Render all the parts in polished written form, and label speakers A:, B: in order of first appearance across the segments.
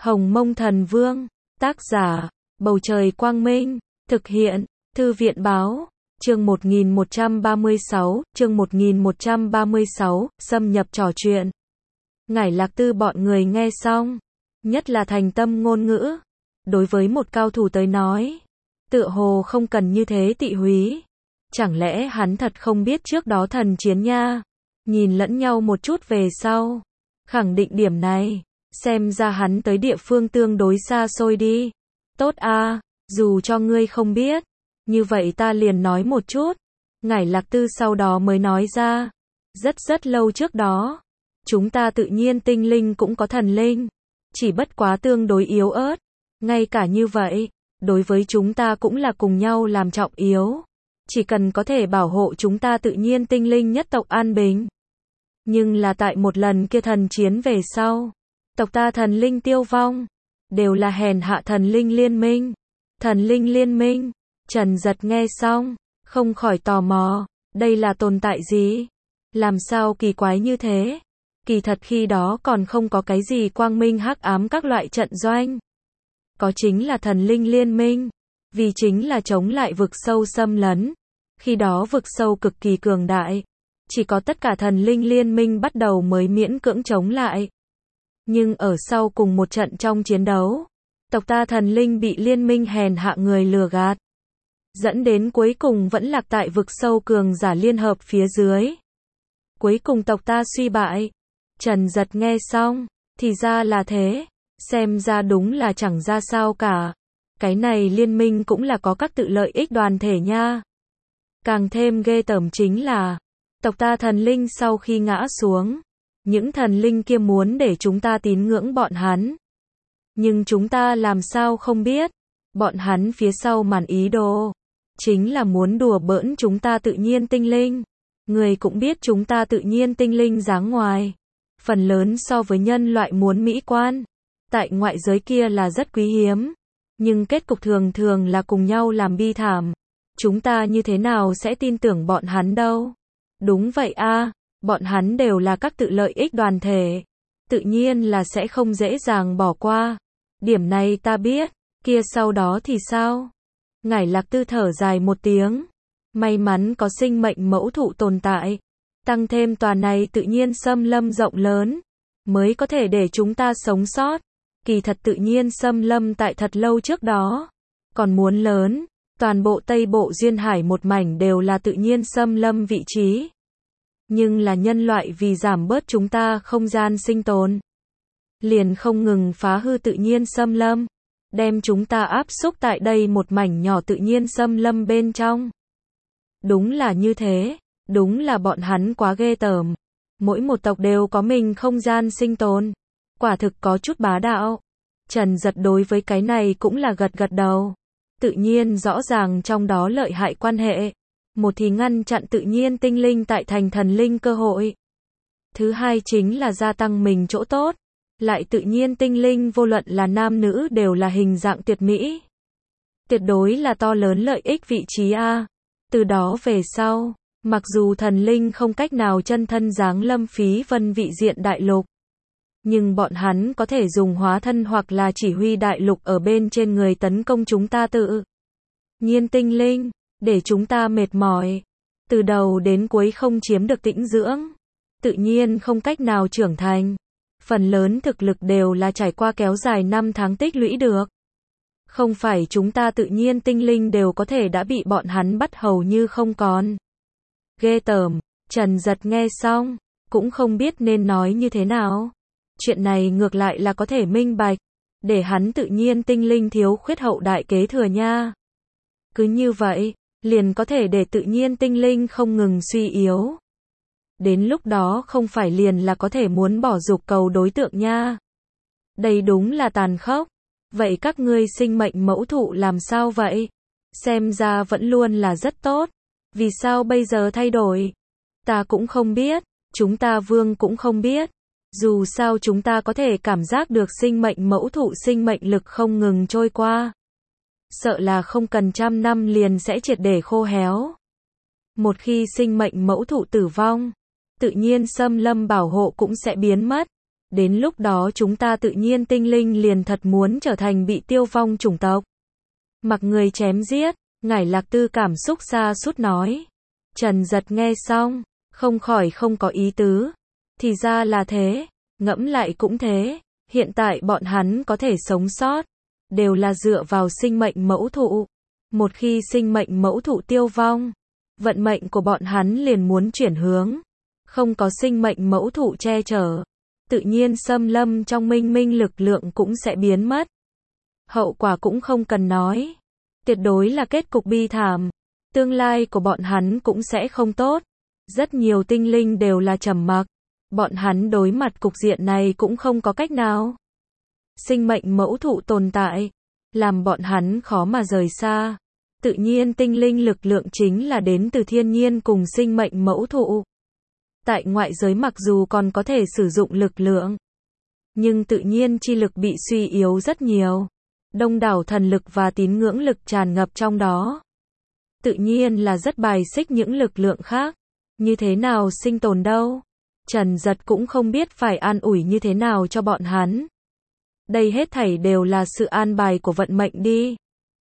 A: Hồng Mông Thần Vương, tác giả, Bầu Trời Quang Minh, thực hiện, Thư viện Báo, chương 1136, xâm nhập trò chuyện. Ngải Lạc Tư bọn người nghe xong, nhất là thành tâm ngôn ngữ, đối với một cao thủ tới nói, tựa hồ không cần như thế tị húy. Chẳng lẽ hắn thật không biết trước đó thần chiến nha? Nhìn lẫn nhau một chút về sau, khẳng định điểm này, xem ra hắn tới địa phương tương đối xa xôi đi. Tốt a, dù cho ngươi không biết, như vậy ta liền nói một chút. Ngải Lạc Tư sau đó mới nói ra, rất lâu trước đó, chúng ta tự nhiên tinh linh cũng có thần linh, chỉ bất quá tương đối yếu ớt. Ngay cả như vậy, đối với chúng ta cũng là cùng nhau làm trọng yếu. Chỉ cần có thể bảo hộ chúng ta tự nhiên tinh linh nhất tộc an bình. Nhưng là tại một lần kia thần chiến về sau, tộc ta thần linh tiêu vong, đều là hèn hạ thần linh liên minh. Thần linh liên minh, Trần Giật nghe xong, không khỏi tò mò, đây là tồn tại gì? Làm sao kỳ quái như thế? Kỳ thật khi đó còn không có cái gì quang minh hắc ám các loại trận doanh. Có chính là thần linh liên minh, vì chính là chống lại vực sâu xâm lấn. Khi đó vực sâu cực kỳ cường đại, chỉ có tất cả thần linh liên minh bắt đầu mới miễn cưỡng chống lại. Nhưng ở sau cùng một trận trong chiến đấu, tộc ta thần linh bị liên minh hèn hạ người lừa gạt, dẫn đến cuối cùng vẫn lạc tại vực sâu cường giả liên hợp phía dưới. Cuối cùng tộc ta suy bại. Trần Giật nghe xong, thì ra là thế, xem ra đúng là chẳng ra sao cả. Cái này liên minh cũng là có các tự lợi ích đoàn thể nha. Càng thêm ghê tởm chính là, tộc ta thần linh sau khi ngã xuống, những thần linh kia muốn để chúng ta tín ngưỡng bọn hắn. Nhưng chúng ta làm sao không biết, bọn hắn phía sau màn ý đồ, chính là muốn đùa bỡn chúng ta tự nhiên tinh linh. Người cũng biết chúng ta tự nhiên tinh linh dáng ngoài, phần lớn so với nhân loại muốn mỹ quan, tại ngoại giới kia là rất quý hiếm. Nhưng kết cục thường thường là cùng nhau làm bi thảm. Chúng ta như thế nào sẽ tin tưởng bọn hắn đâu? Đúng vậy a, bọn hắn đều là các tự lợi ích đoàn thể, tự nhiên là sẽ không dễ dàng bỏ qua. Điểm này ta biết, kia sau đó thì sao? Ngải Lạc Tư thở dài một tiếng, may mắn có sinh mệnh mẫu thụ tồn tại, tăng thêm tòa này tự nhiên xâm lâm rộng lớn, mới có thể để chúng ta sống sót. Kỳ thật tự nhiên xâm lâm tại thật lâu trước đó, còn muốn lớn, toàn bộ Tây Bộ Duyên Hải một mảnh đều là tự nhiên xâm lâm vị trí. Nhưng là nhân loại vì giảm bớt chúng ta không gian sinh tồn, liền không ngừng phá hư tự nhiên xâm lâm, đem chúng ta áp xúc tại đây một mảnh nhỏ tự nhiên xâm lâm bên trong. Đúng là như thế, đúng là bọn hắn quá ghê tởm. Mỗi một tộc đều có mình không gian sinh tồn, quả thực có chút bá đạo. Trần Giật đối với cái này cũng là gật đầu. Tự nhiên rõ ràng trong đó lợi hại quan hệ. Một thì ngăn chặn tự nhiên tinh linh tại thành thần linh cơ hội. Thứ hai chính là gia tăng mình chỗ tốt. Lại tự nhiên tinh linh vô luận là nam nữ đều là hình dạng tuyệt mỹ. Tuyệt đối là to lớn lợi ích vị trí a. Từ đó về sau, mặc dù thần linh không cách nào chân thân giáng lâm phí vân vị diện đại lục, nhưng bọn hắn có thể dùng hóa thân hoặc là chỉ huy đại lục ở bên trên người tấn công chúng ta tự nhiên tinh linh, để chúng ta mệt mỏi. Từ đầu đến cuối không chiếm được tĩnh dưỡng, tự nhiên không cách nào trưởng thành. Phần lớn thực lực đều là trải qua kéo dài năm tháng tích lũy được. Không phải chúng ta tự nhiên tinh linh đều có thể đã bị bọn hắn bắt hầu như không còn. Ghê tởm, Trần Giật nghe xong, cũng không biết nên nói như thế nào. Chuyện này ngược lại là có thể minh bạch, để hắn tự nhiên tinh linh thiếu khuyết hậu đại kế thừa nha. Cứ như vậy, liền có thể để tự nhiên tinh linh không ngừng suy yếu. Đến lúc đó không phải liền là có thể muốn bỏ dục cầu đối tượng nha. Đây đúng là tàn khốc. Vậy các ngươi sinh mệnh mẫu thụ làm sao vậy? Xem ra vẫn luôn là rất tốt. Vì sao bây giờ thay đổi? Ta cũng không biết, chúng ta vương cũng không biết. Dù sao chúng ta có thể cảm giác được sinh mệnh mẫu thụ sinh mệnh lực không ngừng trôi qua. Sợ là không cần 100 năm liền sẽ triệt để khô héo. Một khi sinh mệnh mẫu thụ tử vong, tự nhiên xâm lâm bảo hộ cũng sẽ biến mất. Đến lúc đó chúng ta tự nhiên tinh linh liền thật muốn trở thành bị tiêu vong chủng tộc. Mặc người chém giết, Ngải Lạc Tư cảm xúc sa sút nói. Trần Giật nghe xong, không khỏi không có ý tứ. Thì ra là thế, ngẫm lại cũng thế, hiện tại bọn hắn có thể sống sót, đều là dựa vào sinh mệnh mẫu thụ. Một khi sinh mệnh mẫu thụ tiêu vong, vận mệnh của bọn hắn liền muốn chuyển hướng. Không có sinh mệnh mẫu thụ che chở, tự nhiên xâm lâm trong minh minh lực lượng cũng sẽ biến mất. Hậu quả cũng không cần nói. Tuyệt đối là kết cục bi thảm. Tương lai của bọn hắn cũng sẽ không tốt. Rất nhiều tinh linh đều là trầm mặc. Bọn hắn đối mặt cục diện này cũng không có cách nào. Sinh mệnh mẫu thụ tồn tại, làm bọn hắn khó mà rời xa. Tự nhiên tinh linh lực lượng chính là đến từ thiên nhiên cùng sinh mệnh mẫu thụ. Tại ngoại giới mặc dù còn có thể sử dụng lực lượng, nhưng tự nhiên chi lực bị suy yếu rất nhiều. Đông đảo thần lực và tín ngưỡng lực tràn ngập trong đó. Tự nhiên là rất bài xích những lực lượng khác. Như thế nào sinh tồn đâu? Trần Giật cũng không biết phải an ủi như thế nào cho bọn hắn. Đây hết thảy đều là sự an bài của vận mệnh đi.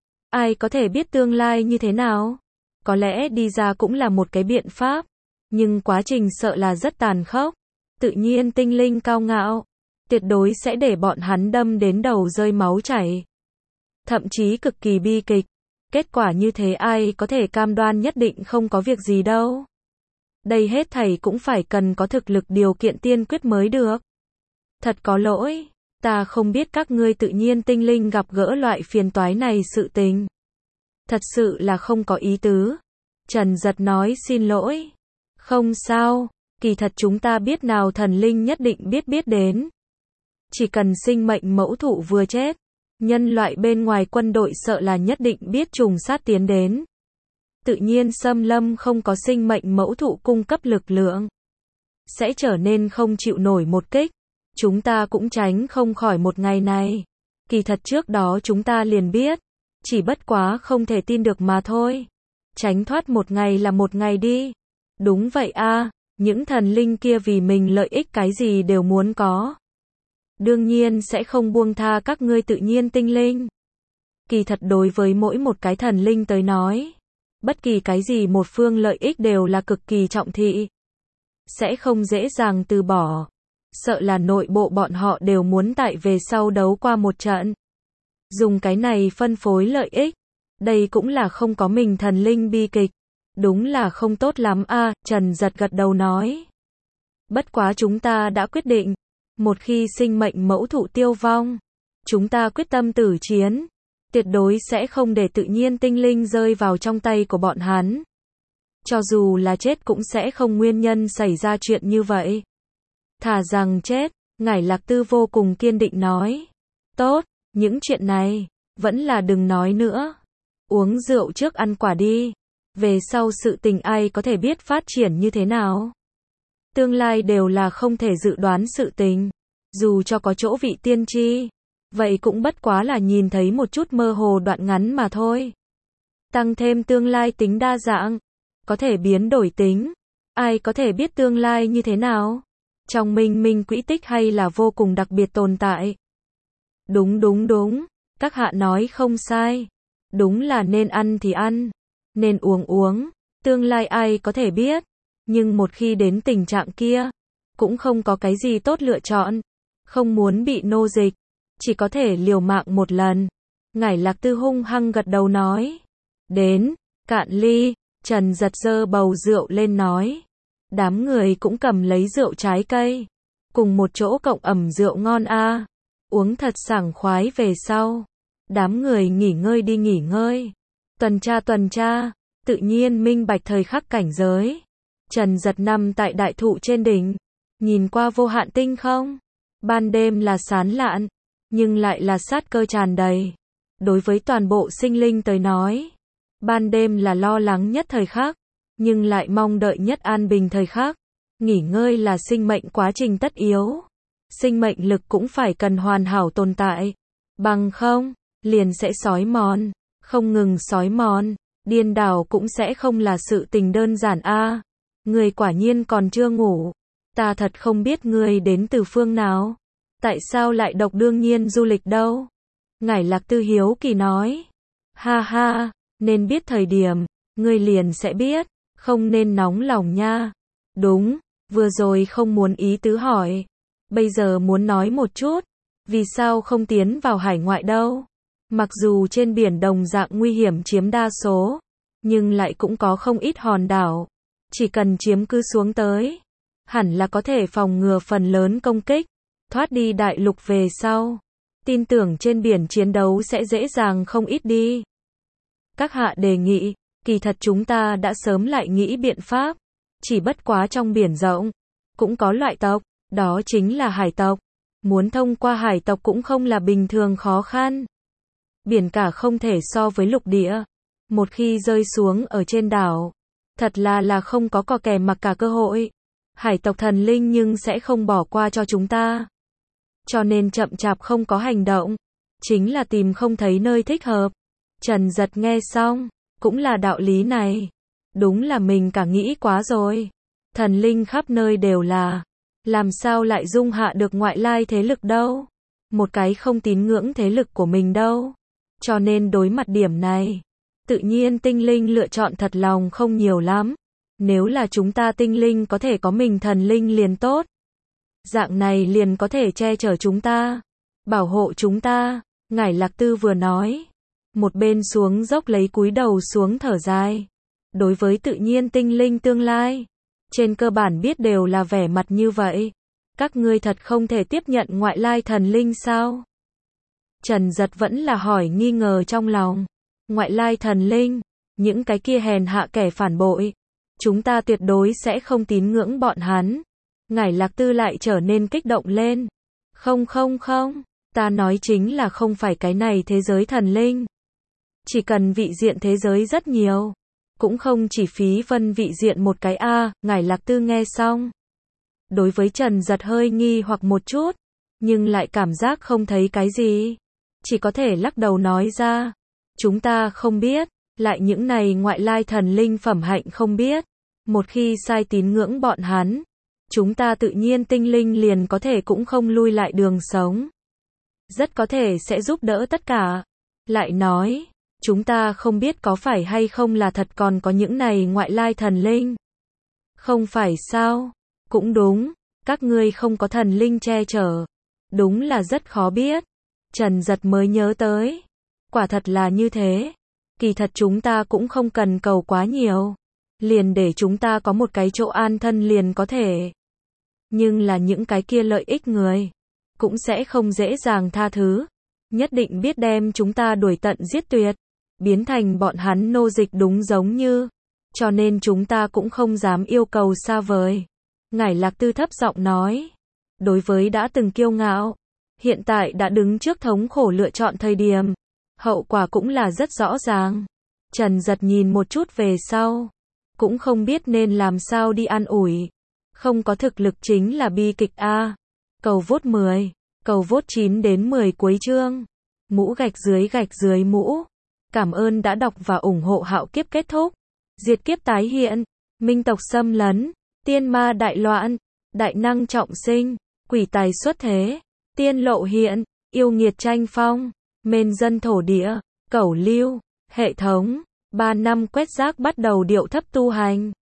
A: Ai có thể biết tương lai như thế nào? Có lẽ đi ra cũng là một cái biện pháp. Nhưng quá trình sợ là rất tàn khốc. Tự nhiên tinh linh cao ngạo, tuyệt đối sẽ để bọn hắn đâm đến đầu rơi máu chảy. Thậm chí cực kỳ bi kịch. Kết quả như thế ai có thể cam đoan nhất định không có việc gì đâu. Đây hết thảy cũng phải cần có thực lực điều kiện tiên quyết mới được. Thật có lỗi, ta không biết các ngươi tự nhiên tinh linh gặp gỡ loại phiền toái này sự tình. Thật sự là không có ý tứ. Trần Giật nói xin lỗi. Không sao, kỳ thật chúng ta biết nào thần linh nhất định biết đến. Chỉ cần sinh mệnh mẫu thụ vừa chết, nhân loại bên ngoài quân đội sợ là nhất định biết trùng sát tiến đến. Tự nhiên xâm lâm không có sinh mệnh mẫu thụ cung cấp lực lượng, sẽ trở nên không chịu nổi một kích. Chúng ta cũng tránh không khỏi một ngày này. Kỳ thật trước đó chúng ta liền biết, chỉ bất quá không thể tin được mà thôi. Tránh thoát một ngày là một ngày đi. Đúng vậy a, những thần linh kia vì mình lợi ích cái gì đều muốn có. Đương nhiên sẽ không buông tha các ngươi tự nhiên tinh linh. Kỳ thật đối với mỗi một cái thần linh tới nói, bất kỳ cái gì một phương lợi ích đều là cực kỳ trọng thị. Sẽ không dễ dàng từ bỏ. Sợ là nội bộ bọn họ đều muốn tại về sau đấu qua một trận. Dùng cái này phân phối lợi ích. Đây cũng là không có mình thần linh bi kịch. Đúng là không tốt lắm a, Trần Giật gật đầu nói. Bất quá chúng ta đã quyết định. Một khi sinh mệnh mẫu thụ tiêu vong, chúng ta quyết tâm tử chiến. Tuyệt đối sẽ không để tự nhiên tinh linh rơi vào trong tay của bọn hắn. Cho dù là chết cũng sẽ không nguyên nhân xảy ra chuyện như vậy. Thà rằng chết, Ngải Lạc Tư vô cùng kiên định nói. Tốt, những chuyện này, vẫn là đừng nói nữa. Uống rượu trước ăn quả đi. Về sau sự tình ai có thể biết phát triển như thế nào. Tương lai đều là không thể dự đoán sự tình. Dù cho có chỗ vị tiên tri, vậy cũng bất quá là nhìn thấy một chút mơ hồ đoạn ngắn mà thôi. Tăng thêm tương lai tính đa dạng, có thể biến đổi tính. Ai có thể biết tương lai như thế nào? Trong minh minh quỹ tích hay là vô cùng đặc biệt tồn tại. Đúng, các hạ nói không sai. Đúng là nên ăn thì ăn, nên uống, tương lai ai có thể biết. Nhưng một khi đến tình trạng kia, cũng không có cái gì tốt lựa chọn. Không muốn bị nô dịch, chỉ có thể liều mạng một lần. Ngải Lạc Tư hung hăng gật đầu nói. Đến, cạn ly, Trần Giật giơ bầu rượu lên nói. Đám người cũng cầm lấy rượu trái cây. Cùng một chỗ cộng ẩm rượu ngon a. Uống thật sảng khoái về sau. Đám người nghỉ ngơi đi nghỉ ngơi. Tuần tra, tự nhiên minh bạch thời khắc cảnh giới. Trần Giật nằm tại đại thụ trên đỉnh. Nhìn qua vô hạn tinh không. Ban đêm là sán lạn, nhưng lại là sát cơ tràn đầy. Đối với toàn bộ sinh linh tới nói, ban đêm là lo lắng nhất thời khắc, nhưng lại mong đợi nhất an bình thời khắc. Nghỉ ngơi là sinh mệnh quá trình tất yếu. Sinh mệnh lực cũng phải cần hoàn hảo tồn tại. Bằng không, liền sẽ xói mòn. Không ngừng xói mòn, điên đảo cũng sẽ không là sự tình đơn giản a. Người quả nhiên còn chưa ngủ. Ta thật không biết ngươi đến từ phương nào. Tại sao lại độc đương nhiên du lịch đâu? Ngải Lạc Tư hiếu kỳ nói. Ha ha, nên biết thời điểm, ngươi liền sẽ biết, không nên nóng lòng nha. Đúng, vừa rồi không muốn ý tứ hỏi. Bây giờ muốn nói một chút, vì sao không tiến vào hải ngoại đâu? Mặc dù trên biển đồng dạng nguy hiểm chiếm đa số, nhưng lại cũng có không ít hòn đảo. Chỉ cần chiếm cứ xuống tới, hẳn là có thể phòng ngừa phần lớn công kích, thoát đi đại lục về sau. Tin tưởng trên biển chiến đấu sẽ dễ dàng không ít đi. Các hạ đề nghị, kỳ thật chúng ta đã sớm lại nghĩ biện pháp, chỉ bất quá trong biển rộng, cũng có loại tộc, đó chính là hải tộc. Muốn thông qua hải tộc cũng không là bình thường khó khăn. Biển cả không thể so với lục địa. Một khi rơi xuống ở trên đảo, thật là không có cò kè mặc cả cơ hội. Hải tộc thần linh nhưng sẽ không bỏ qua cho chúng ta. Cho nên chậm chạp không có hành động, chính là tìm không thấy nơi thích hợp. Trần Giật nghe xong, cũng là đạo lý này. Đúng là mình cả nghĩ quá rồi. Thần linh khắp nơi đều là, làm sao lại dung hạ được ngoại lai thế lực đâu. Một cái không tín ngưỡng thế lực của mình đâu. Cho nên đối mặt điểm này, tự nhiên tinh linh lựa chọn thật lòng không nhiều lắm. Nếu là chúng ta tinh linh có thể có mình thần linh liền tốt. Dạng này liền có thể che chở chúng ta, bảo hộ chúng ta. Ngải Lạc Tư vừa nói, một bên xuống dốc lấy cúi đầu xuống thở dài. Đối với tự nhiên tinh linh tương lai, trên cơ bản biết đều là vẻ mặt như vậy. Các ngươi thật không thể tiếp nhận ngoại lai thần linh sao? Trần Giật vẫn là hỏi nghi ngờ trong lòng. Ngoại lai thần linh, những cái kia hèn hạ kẻ phản bội, chúng ta tuyệt đối sẽ không tín ngưỡng bọn hắn. Ngải Lạc Tư lại trở nên kích động lên. Không, ta nói chính là không phải cái này thế giới thần linh. Chỉ cần vị diện thế giới rất nhiều, cũng không chỉ phí phân vị diện một cái a. Ngải Lạc Tư nghe xong, đối với Trần Giật hơi nghi hoặc một chút, nhưng lại cảm giác không thấy cái gì, chỉ có thể lắc đầu nói ra, chúng ta không biết, lại những này ngoại lai thần linh phẩm hạnh không biết, một khi sai tín ngưỡng bọn hắn, chúng ta tự nhiên tinh linh liền có thể cũng không lui lại đường sống. Rất có thể sẽ giúp đỡ tất cả. Lại nói, chúng ta không biết có phải hay không là thật còn có những này ngoại lai thần linh. Không phải sao? Cũng đúng, các ngươi không có thần linh che chở. Đúng là rất khó biết. Trần Giật mới nhớ tới. Quả thật là như thế. Kỳ thật chúng ta cũng không cần cầu quá nhiều. Liền để chúng ta có một cái chỗ an thân liền có thể. Nhưng là những cái kia lợi ích người, cũng sẽ không dễ dàng tha thứ. Nhất định biết đem chúng ta đuổi tận giết tuyệt, biến thành bọn hắn nô dịch đúng giống như. Cho nên chúng ta cũng không dám yêu cầu xa vời. Ngải Lạc Tư thấp giọng nói. Đối với đã từng kiêu ngạo, hiện tại đã đứng trước thống khổ lựa chọn thời điểm, hậu quả cũng là rất rõ ràng. Trần Giật nhìn một chút về sau, cũng không biết nên làm sao đi an ủi. Không có thực lực chính là bi kịch a. Cầu vote 10, cầu vote 9 đến 10 cuối chương. Mũ gạch dưới mũ. Cảm ơn đã đọc và ủng hộ Hạo Kiếp kết thúc. Diệt kiếp tái hiện, minh tộc xâm lấn, tiên ma đại loạn, đại năng trọng sinh, quỷ tài xuất thế, tiên lộ hiện, yêu nghiệt tranh phong, mên dân thổ địa, cẩu lưu, hệ thống, 3 năm quét rác bắt đầu điệu thấp tu hành.